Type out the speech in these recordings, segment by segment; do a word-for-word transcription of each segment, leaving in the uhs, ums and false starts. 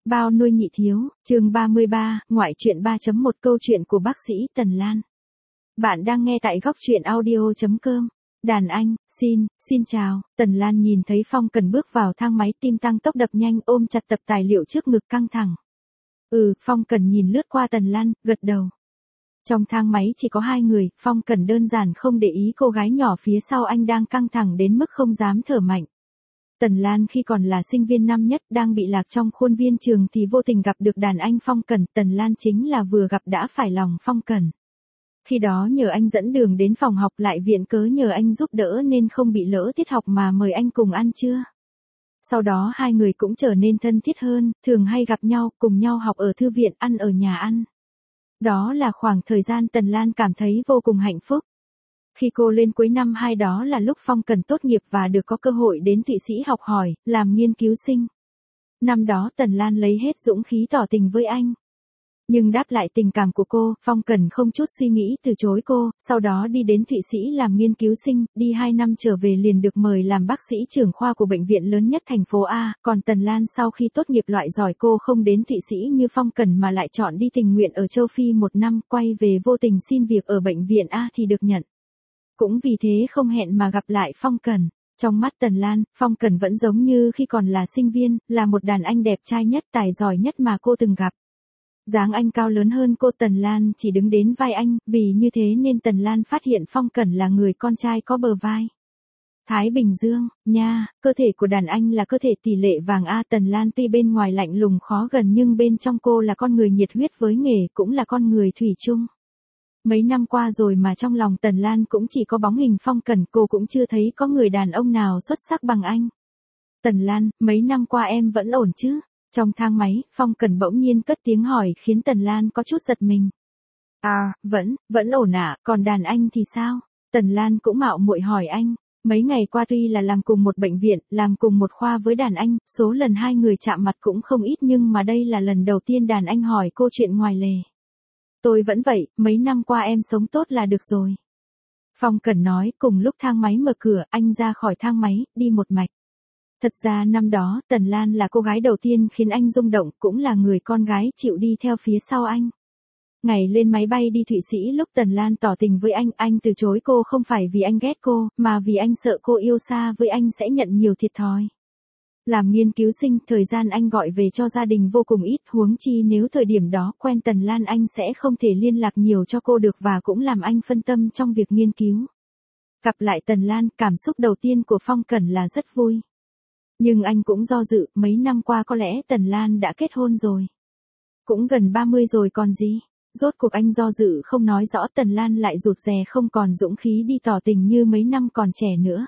Bao nuôi nhị thiếu, chương ba mươi ba, ngoại truyện ba chấm một câu chuyện của bác sĩ Tần Lan. Bạn đang nghe tại góc truyện audio chấm com. Đàn anh, xin, xin chào. Tần Lan nhìn thấy Phong Cần bước vào thang máy, tim tăng tốc đập nhanh, ôm chặt tập tài liệu trước ngực căng thẳng. Ừ, Phong Cần nhìn lướt qua Tần Lan, gật đầu. Trong thang máy chỉ có hai người, Phong Cần đơn giản không để ý cô gái nhỏ phía sau anh đang căng thẳng đến mức không dám thở mạnh. Tần Lan khi còn là sinh viên năm nhất đang bị lạc trong khuôn viên trường thì vô tình gặp được đàn anh Phong Cần. Tần Lan chính là vừa gặp đã phải lòng Phong Cần. Khi đó nhờ anh dẫn đường đến phòng học, lại viện cớ nhờ anh giúp đỡ nên không bị lỡ tiết học mà mời anh cùng ăn trưa. Sau đó hai người cũng trở nên thân thiết hơn, thường hay gặp nhau, cùng nhau học ở thư viện, ăn ở nhà ăn. Đó là khoảng thời gian Tần Lan cảm thấy vô cùng hạnh phúc. Khi cô lên cuối năm hai đó là lúc Phong Cần tốt nghiệp và được có cơ hội đến Thụy Sĩ học hỏi, làm nghiên cứu sinh. Năm đó Tần Lan lấy hết dũng khí tỏ tình với anh. Nhưng đáp lại tình cảm của cô, Phong Cần không chút suy nghĩ từ chối cô, sau đó đi đến Thụy Sĩ làm nghiên cứu sinh, đi hai năm trở về liền được mời làm bác sĩ trưởng khoa của bệnh viện lớn nhất thành phố A, còn Tần Lan sau khi tốt nghiệp loại giỏi cô không đến Thụy Sĩ như Phong Cần mà lại chọn đi tình nguyện ở châu Phi một năm, quay về vô tình xin việc ở bệnh viện A thì được nhận. Cũng vì thế không hẹn mà gặp lại Phong Cần. Trong mắt Tần Lan, Phong Cần vẫn giống như khi còn là sinh viên, là một đàn anh đẹp trai nhất, tài giỏi nhất mà cô từng gặp. Dáng anh cao lớn hơn cô, Tần Lan chỉ đứng đến vai anh, vì như thế nên Tần Lan phát hiện Phong Cần là người con trai có bờ vai. Thái Bình Dương, nha, cơ thể của đàn anh là cơ thể tỷ lệ vàng A. Tần Lan tuy bên ngoài lạnh lùng khó gần nhưng bên trong cô là con người nhiệt huyết với nghề, cũng là con người thủy chung. Mấy năm qua rồi mà trong lòng Tần Lan cũng chỉ có bóng hình Phong Cần, cô cũng chưa thấy có người đàn ông nào xuất sắc bằng anh. Tần Lan, mấy năm qua em vẫn ổn chứ? Trong thang máy, Phong Cần bỗng nhiên cất tiếng hỏi khiến Tần Lan có chút giật mình. À, vẫn, vẫn ổn ạ, còn đàn anh thì sao? Tần Lan cũng mạo muội hỏi anh. Mấy ngày qua tuy là làm cùng một bệnh viện, làm cùng một khoa với đàn anh, số lần hai người chạm mặt cũng không ít nhưng mà đây là lần đầu tiên đàn anh hỏi cô chuyện ngoài lề. Tôi vẫn vậy, mấy năm qua em sống tốt là được rồi. Phong Cần nói, cùng lúc thang máy mở cửa, anh ra khỏi thang máy, đi một mạch. Thật ra năm đó, Tần Lan là cô gái đầu tiên khiến anh rung động, cũng là người con gái chịu đi theo phía sau anh. Ngày lên máy bay đi Thụy Sĩ lúc Tần Lan tỏ tình với anh, anh từ chối cô không phải vì anh ghét cô, mà vì anh sợ cô yêu xa với anh sẽ nhận nhiều thiệt thòi. Làm nghiên cứu sinh, thời gian anh gọi về cho gia đình vô cùng ít, huống chi nếu thời điểm đó quen Tần Lan anh sẽ không thể liên lạc nhiều cho cô được và cũng làm anh phân tâm trong việc nghiên cứu. Gặp lại Tần Lan, cảm xúc đầu tiên của Phong Cần là rất vui. Nhưng anh cũng do dự, mấy năm qua có lẽ Tần Lan đã kết hôn rồi. Cũng gần ba mươi rồi còn gì. Rốt cuộc anh do dự không nói rõ, Tần Lan lại rụt rè không còn dũng khí đi tỏ tình như mấy năm còn trẻ nữa.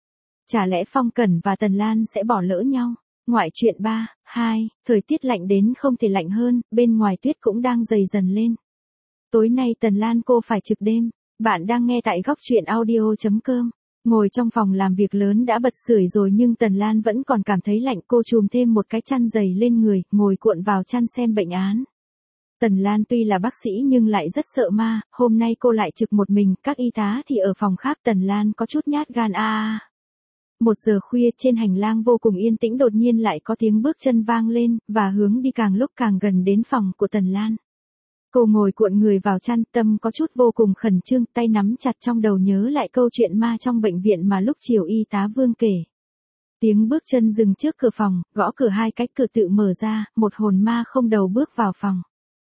Chả lẽ Phong Cần và Tần Lan sẽ bỏ lỡ nhau? Ngoại truyện ba, hai, thời tiết lạnh đến không thể lạnh hơn, bên ngoài tuyết cũng đang dày dần lên. Tối nay Tần Lan cô phải trực đêm. Bạn đang nghe tại góc truyện audio chấm com. Ngồi trong phòng làm việc lớn đã bật sưởi rồi nhưng Tần Lan vẫn còn cảm thấy lạnh, cô chùm thêm một cái chăn dày lên người, ngồi cuộn vào chăn xem bệnh án. Tần Lan tuy là bác sĩ nhưng lại rất sợ ma, hôm nay cô lại trực một mình, các y tá thì ở phòng khác. Tần Lan có chút nhát gan a a. Một giờ khuya trên hành lang vô cùng yên tĩnh đột nhiên lại có tiếng bước chân vang lên, và hướng đi càng lúc càng gần đến phòng của Tần Lan. Cô ngồi cuộn người vào chăn, tâm có chút vô cùng khẩn trương, tay nắm chặt trong đầu nhớ lại câu chuyện ma trong bệnh viện mà lúc chiều y tá Vương kể. Tiếng bước chân dừng trước cửa phòng, gõ cửa hai cách, cửa tự mở ra, một hồn ma không đầu bước vào phòng.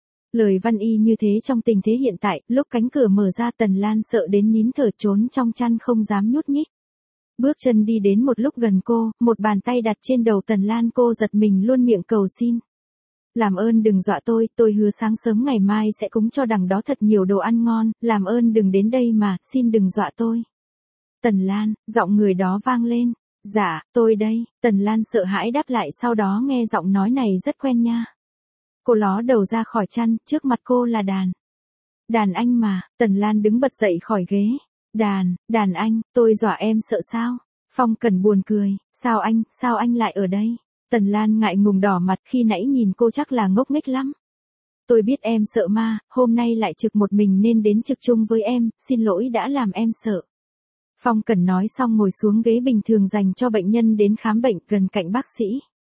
Lời văn y như thế trong tình thế hiện tại, lúc cánh cửa mở ra Tần Lan sợ đến nín thở trốn trong chăn không dám nhúc nhích. Bước chân đi đến một lúc gần cô, một bàn tay đặt trên đầu Tần Lan, cô giật mình luôn miệng cầu xin. Làm ơn đừng dọa tôi, tôi hứa sáng sớm ngày mai sẽ cúng cho đằng đó thật nhiều đồ ăn ngon, làm ơn đừng đến đây mà, xin đừng dọa tôi. Tần Lan, giọng người đó vang lên. Dạ, tôi đây. Tần Lan sợ hãi đáp lại, sau đó nghe giọng nói này rất quen nha. Cô ló đầu ra khỏi chăn, trước mặt cô là đàn. Đàn anh mà. Tần Lan đứng bật dậy khỏi ghế. Đàn, đàn anh, tôi dọa em sợ sao? Phong Cần buồn cười, sao anh, sao anh lại ở đây? Tần Lan ngại ngùng đỏ mặt, khi nãy nhìn cô chắc là ngốc nghếch lắm. Tôi biết em sợ ma, hôm nay lại trực một mình nên đến trực chung với em, xin lỗi đã làm em sợ. Phong Cần nói xong ngồi xuống ghế bình thường dành cho bệnh nhân đến khám bệnh gần cạnh bác sĩ.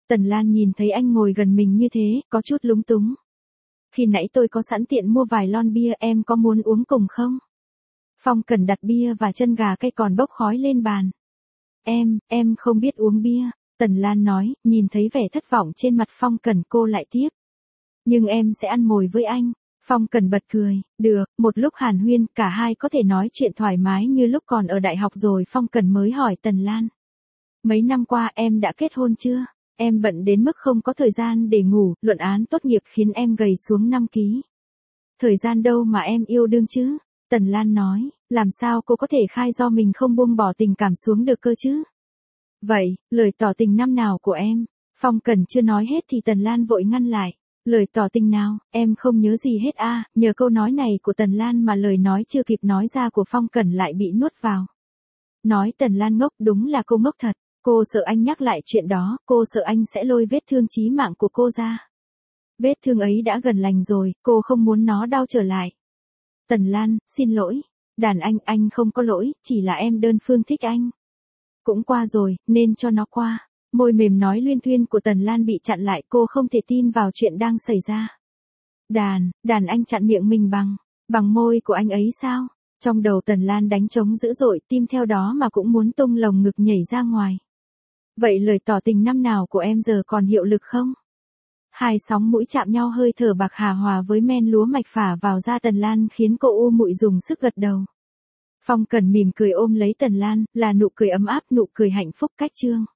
Tần Lan nhìn thấy anh ngồi gần mình như thế, có chút lúng túng. Khi nãy tôi có sẵn tiện mua vài lon bia, em có muốn uống cùng không? Phong Cần đặt bia và chân gà cay còn bốc khói lên bàn. Em, em không biết uống bia, Tần Lan nói, nhìn thấy vẻ thất vọng trên mặt Phong Cần cô lại tiếp. Nhưng em sẽ ăn mồi với anh. Phong Cần bật cười, được, một lúc hàn huyên, cả hai có thể nói chuyện thoải mái như lúc còn ở đại học rồi. Phong Cần mới hỏi Tần Lan. Mấy năm qua em đã kết hôn chưa? Em bận đến mức không có thời gian để ngủ, luận án tốt nghiệp khiến em gầy xuống năm ký. Thời gian đâu mà em yêu đương chứ? Tần Lan nói, làm sao cô có thể khai do mình không buông bỏ tình cảm xuống được cơ chứ? Vậy, lời tỏ tình năm nào của em? Phong Cần chưa nói hết thì Tần Lan vội ngăn lại. Lời tỏ tình nào, em không nhớ gì hết a. À, nhờ câu nói này của Tần Lan mà lời nói chưa kịp nói ra của Phong Cần lại bị nuốt vào. Nói Tần Lan ngốc, đúng là cô ngốc thật. Cô sợ anh nhắc lại chuyện đó, cô sợ anh sẽ lôi vết thương chí mạng của cô ra. Vết thương ấy đã gần lành rồi, cô không muốn nó đau trở lại. Tần Lan, xin lỗi. Đàn anh, anh không có lỗi, chỉ là em đơn phương thích anh. Cũng qua rồi, nên cho nó qua. Môi mềm nói luyên thuyên của Tần Lan bị chặn lại, cô không thể tin vào chuyện đang xảy ra. Đàn, đàn anh chặn miệng mình bằng, bằng môi của anh ấy sao? Trong đầu Tần Lan đánh trống dữ dội, tim theo đó mà cũng muốn tung lồng ngực nhảy ra ngoài. Vậy lời tỏ tình năm nào của em giờ còn hiệu lực không? Hai sóng mũi chạm nhau, hơi thở bạc hà hòa với men lúa mạch phả vào da Tần Lan khiến cô u muội dùng sức gật đầu. Phong Cần mỉm cười ôm lấy Tần Lan, là nụ cười ấm áp, nụ cười hạnh phúc cách chương.